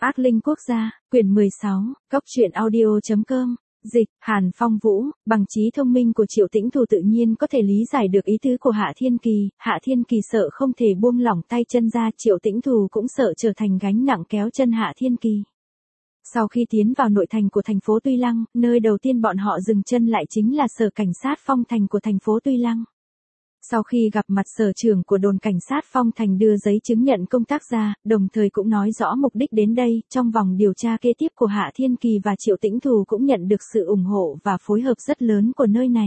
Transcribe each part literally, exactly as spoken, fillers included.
Ác linh quốc gia, quyển mười sáu, cốc truyện audio chấm com, dịch, Hàn Phong Vũ, bằng trí thông minh của Triệu Tĩnh Thù tự nhiên có thể lý giải được ý tứ của Hạ Thiên Kỳ, Hạ Thiên Kỳ sợ không thể buông lỏng tay chân ra, Triệu Tĩnh Thù cũng sợ trở thành gánh nặng kéo chân Hạ Thiên Kỳ. Sau khi tiến vào nội thành của thành phố Tuy Lăng, nơi đầu tiên bọn họ dừng chân lại chính là sở cảnh sát Phong Thành của thành phố Tuy Lăng. Sau khi gặp mặt sở trưởng của đồn cảnh sát Phong Thành đưa giấy chứng nhận công tác ra, đồng thời cũng nói rõ mục đích đến đây, trong vòng điều tra kế tiếp của Hạ Thiên Kỳ và Triệu Tĩnh Thù cũng nhận được sự ủng hộ và phối hợp rất lớn của nơi này.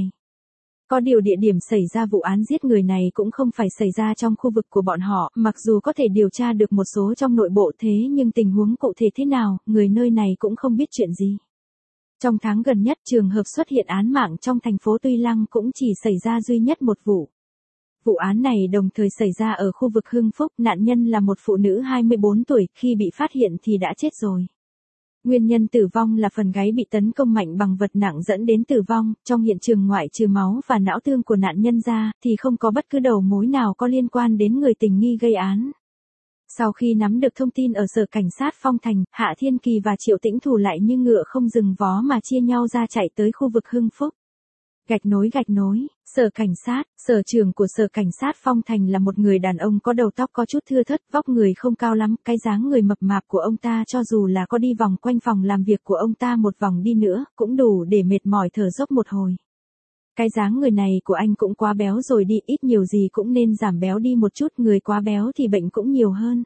Có điều địa điểm xảy ra vụ án giết người này cũng không phải xảy ra trong khu vực của bọn họ, mặc dù có thể điều tra được một số trong nội bộ thế nhưng tình huống cụ thể thế nào, người nơi này cũng không biết chuyện gì. Trong tháng gần nhất trường hợp xuất hiện án mạng trong thành phố Tuy Lăng cũng chỉ xảy ra duy nhất một vụ. Vụ án này đồng thời xảy ra ở khu vực Hưng Phúc, nạn nhân là một phụ nữ hai mươi bốn tuổi, khi bị phát hiện thì đã chết rồi. Nguyên nhân tử vong là phần gáy bị tấn công mạnh bằng vật nặng dẫn đến tử vong, trong hiện trường ngoại trừ máu và não thương của nạn nhân ra, thì không có bất cứ đầu mối nào có liên quan đến người tình nghi gây án. Sau khi nắm được thông tin ở sở cảnh sát Phong Thành, Hạ Thiên Kỳ và Triệu Tĩnh Thù lại như ngựa không dừng vó mà chia nhau ra chạy tới khu vực Hưng Phúc. Gạch nối gạch nối, sở cảnh sát, sở trưởng của sở cảnh sát Phong Thành là một người đàn ông có đầu tóc có chút thưa thớt, vóc người không cao lắm, cái dáng người mập mạp của ông ta cho dù là có đi vòng quanh phòng làm việc của ông ta một vòng đi nữa, cũng đủ để mệt mỏi thở dốc một hồi. Cái dáng người này của anh cũng quá béo rồi đi, ít nhiều gì cũng nên giảm béo đi một chút, người quá béo thì bệnh cũng nhiều hơn.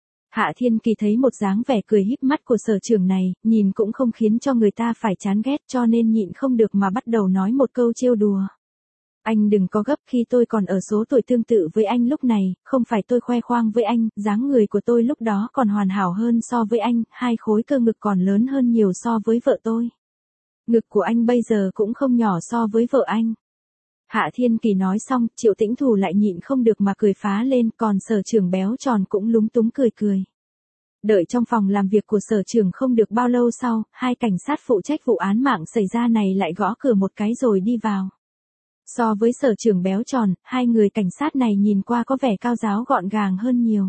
Hạ Thiên Kỳ thấy một dáng vẻ cười híp mắt của sở trưởng này, nhìn cũng không khiến cho người ta phải chán ghét, cho nên nhịn không được mà bắt đầu nói một câu trêu đùa. Anh đừng có gấp, khi tôi còn ở số tuổi tương tự với anh lúc này, không phải tôi khoe khoang với anh, dáng người của tôi lúc đó còn hoàn hảo hơn so với anh, hai khối cơ ngực còn lớn hơn nhiều so với vợ tôi. Ngực của anh bây giờ cũng không nhỏ so với vợ anh. Hạ Thiên Kỳ nói xong, Triệu Tĩnh Thù lại nhịn không được mà cười phá lên, còn sở trưởng béo tròn cũng lúng túng cười cười. Đợi trong phòng làm việc của sở trưởng không được bao lâu sau, hai cảnh sát phụ trách vụ án mạng xảy ra này lại gõ cửa một cái rồi đi vào. So với sở trưởng béo tròn, hai người cảnh sát này nhìn qua có vẻ cao giáo gọn gàng hơn nhiều.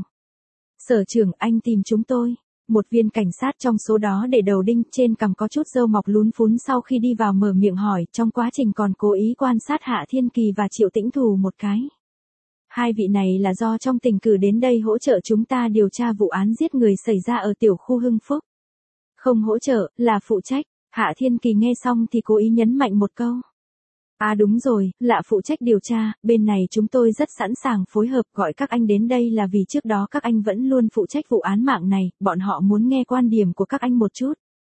Sở trưởng, anh tìm chúng tôi. Một viên cảnh sát trong số đó để đầu đinh, trên cằm có chút râu mọc lún phún, sau khi đi vào mở miệng hỏi, trong quá trình còn cố ý quan sát Hạ Thiên Kỳ và Triệu Tĩnh Thù một cái. Hai vị này là do trong tỉnh cử đến đây hỗ trợ chúng ta điều tra vụ án giết người xảy ra ở tiểu khu Hưng Phúc. Không hỗ trợ, là phụ trách. Hạ Thiên Kỳ nghe xong thì cố ý nhấn mạnh một câu. À đúng rồi, là phụ trách điều tra, bên này chúng tôi rất sẵn sàng phối hợp, gọi các anh đến đây là vì trước đó các anh vẫn luôn phụ trách vụ án mạng này, bọn họ muốn nghe quan điểm của các anh một chút.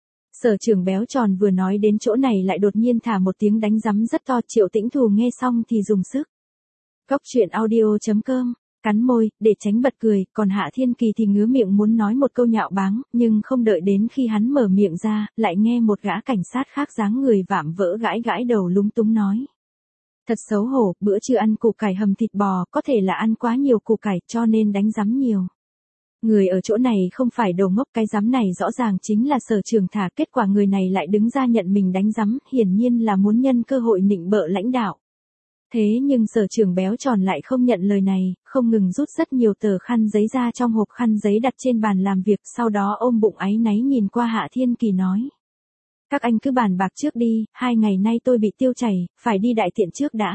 Sở trưởng béo tròn vừa nói đến chỗ này lại đột nhiên thả một tiếng đánh rắm rất to, Triệu Tĩnh Thù nghe xong thì dùng sức. Cốc truyện audio chấm com, cắn môi, để tránh bật cười, còn Hạ Thiên Kỳ thì ngứa miệng muốn nói một câu nhạo báng, nhưng không đợi đến khi hắn mở miệng ra, lại nghe một gã cảnh sát khác dáng người vạm vỡ gãi gãi đầu lúng túng nói. Thật xấu hổ, bữa trưa ăn củ cải hầm thịt bò, có thể là ăn quá nhiều củ cải cho nên đánh rắm nhiều. Người ở chỗ này không phải đồ ngốc, cái rắm này rõ ràng chính là sở trưởng thả, kết quả người này lại đứng ra nhận mình đánh rắm, hiển nhiên là muốn nhân cơ hội nịnh bợ lãnh đạo. Thế nhưng sở trưởng béo tròn lại không nhận lời này, không ngừng rút rất nhiều tờ khăn giấy ra trong hộp khăn giấy đặt trên bàn làm việc, sau đó ôm bụng áy náy nhìn qua Hạ Thiên Kỳ nói. Các anh cứ bàn bạc trước đi, hai ngày nay tôi bị tiêu chảy, phải đi đại tiện trước đã.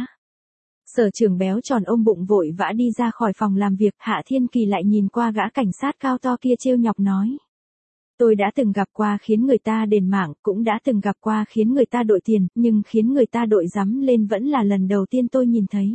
Sở trưởng béo tròn ôm bụng vội vã đi ra khỏi phòng làm việc, Hạ Thiên Kỳ lại nhìn qua gã cảnh sát cao to kia trêu nhọc nói. Tôi đã từng gặp qua khiến người ta đền mạng, cũng đã từng gặp qua khiến người ta đội tiền, nhưng khiến người ta đội rắm lên vẫn là lần đầu tiên tôi nhìn thấy.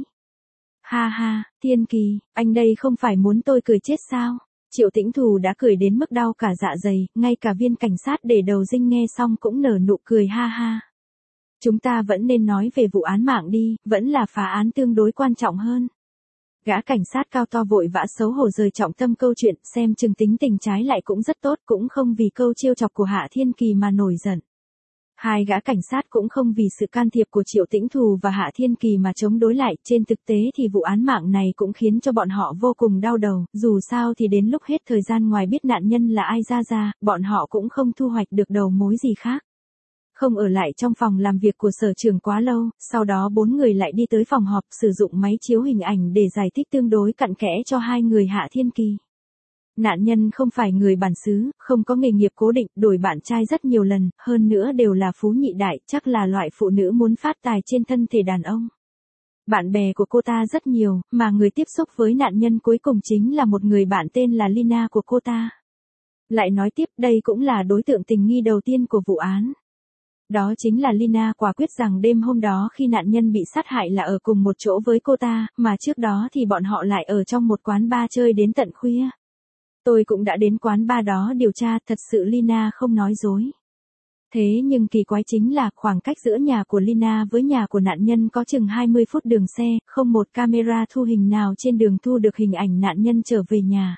Ha ha, Thiên Kỳ, anh đây không phải muốn tôi cười chết sao? Triệu Tĩnh Thù đã cười đến mức đau cả dạ dày, ngay cả viên cảnh sát để đầu dinh nghe xong cũng nở nụ cười ha ha. Chúng ta vẫn nên nói về vụ án mạng đi, vẫn là phá án tương đối quan trọng hơn. Gã cảnh sát cao to vội vã xấu hổ rời trọng tâm câu chuyện, xem chừng tính tình trái lại cũng rất tốt, cũng không vì câu trêu chọc của Hạ Thiên Kỳ mà nổi giận. Hai gã cảnh sát cũng không vì sự can thiệp của Triệu Tĩnh Thù và Hạ Thiên Kỳ mà chống đối lại, trên thực tế thì vụ án mạng này cũng khiến cho bọn họ vô cùng đau đầu, dù sao thì đến lúc hết thời gian ngoài biết nạn nhân là ai ra ra, bọn họ cũng không thu hoạch được đầu mối gì khác. Không ở lại trong phòng làm việc của sở trưởng quá lâu, sau đó bốn người lại đi tới phòng họp sử dụng máy chiếu hình ảnh để giải thích tương đối cặn kẽ cho hai người Hạ Thiên Kỳ. Nạn nhân không phải người bản xứ, không có nghề nghiệp cố định, đổi bạn trai rất nhiều lần, hơn nữa đều là phú nhị đại, chắc là loại phụ nữ muốn phát tài trên thân thể đàn ông. Bạn bè của cô ta rất nhiều, mà người tiếp xúc với nạn nhân cuối cùng chính là một người bạn tên là Lina của cô ta. Lại nói tiếp, đây cũng là đối tượng tình nghi đầu tiên của vụ án. Đó chính là Lina quả quyết rằng đêm hôm đó khi nạn nhân bị sát hại là ở cùng một chỗ với cô ta, mà trước đó thì bọn họ lại ở trong một quán bar chơi đến tận khuya. Tôi cũng đã đến quán bar đó điều tra, thật sự Lina không nói dối. Thế nhưng kỳ quái chính là khoảng cách giữa nhà của Lina với nhà của nạn nhân có chừng hai mươi phút đường xe, không một camera thu hình nào trên đường thu được hình ảnh nạn nhân trở về nhà.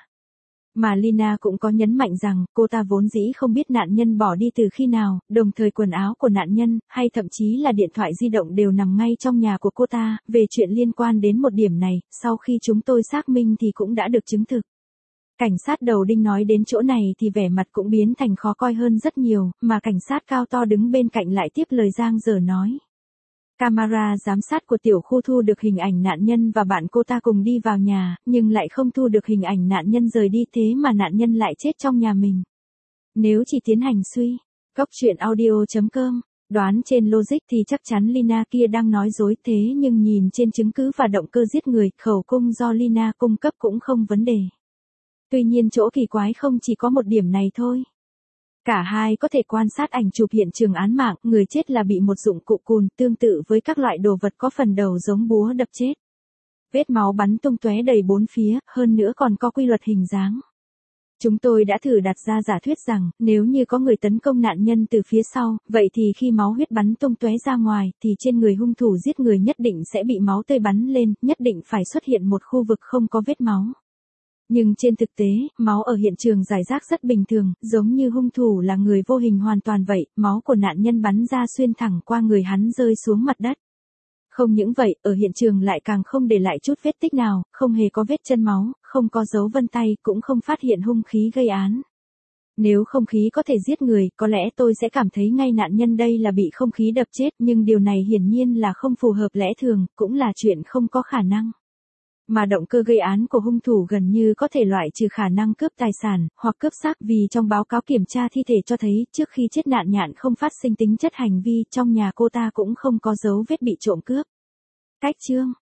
Mà Lina cũng có nhấn mạnh rằng cô ta vốn dĩ không biết nạn nhân bỏ đi từ khi nào, đồng thời quần áo của nạn nhân, hay thậm chí là điện thoại di động đều nằm ngay trong nhà của cô ta. Về chuyện liên quan đến một điểm này, sau khi chúng tôi xác minh thì cũng đã được chứng thực. Cảnh sát đầu đinh nói đến chỗ này thì vẻ mặt cũng biến thành khó coi hơn rất nhiều, mà cảnh sát cao to đứng bên cạnh lại tiếp lời Giang Dở nói. Camera giám sát của tiểu khu thu được hình ảnh nạn nhân và bạn cô ta cùng đi vào nhà, nhưng lại không thu được hình ảnh nạn nhân rời đi, thế mà nạn nhân lại chết trong nhà mình. Nếu chỉ tiến hành suy, cốc truyện audio chấm com, đoán trên logic thì chắc chắn Lina kia đang nói dối, thế nhưng nhìn trên chứng cứ và động cơ giết người, khẩu cung do Lina cung cấp cũng không vấn đề. Tuy nhiên chỗ kỳ quái không chỉ có một điểm này thôi. Cả hai có thể quan sát ảnh chụp hiện trường án mạng, người chết là bị một dụng cụ cùn, tương tự với các loại đồ vật có phần đầu giống búa đập chết. Vết máu bắn tung tóe đầy bốn phía, hơn nữa còn có quy luật hình dáng. Chúng tôi đã thử đặt ra giả thuyết rằng, nếu như có người tấn công nạn nhân từ phía sau, vậy thì khi máu huyết bắn tung tóe ra ngoài, thì trên người hung thủ giết người nhất định sẽ bị máu tươi bắn lên, nhất định phải xuất hiện một khu vực không có vết máu. Nhưng trên thực tế, máu ở hiện trường rải rác rất bình thường, giống như hung thủ là người vô hình hoàn toàn vậy, máu của nạn nhân bắn ra xuyên thẳng qua người hắn rơi xuống mặt đất. Không những vậy, ở hiện trường lại càng không để lại chút vết tích nào, không hề có vết chân máu, không có dấu vân tay, cũng không phát hiện hung khí gây án. Nếu không khí có thể giết người, có lẽ tôi sẽ cảm thấy ngay nạn nhân đây là bị không khí đập chết, nhưng điều này hiển nhiên là không phù hợp lẽ thường, cũng là chuyện không có khả năng. Mà động cơ gây án của hung thủ gần như có thể loại trừ khả năng cướp tài sản, hoặc cướp xác, vì trong báo cáo kiểm tra thi thể cho thấy, trước khi chết nạn nhạn không phát sinh tính chất hành vi, trong nhà cô ta cũng không có dấu vết bị trộm cướp. Cách chương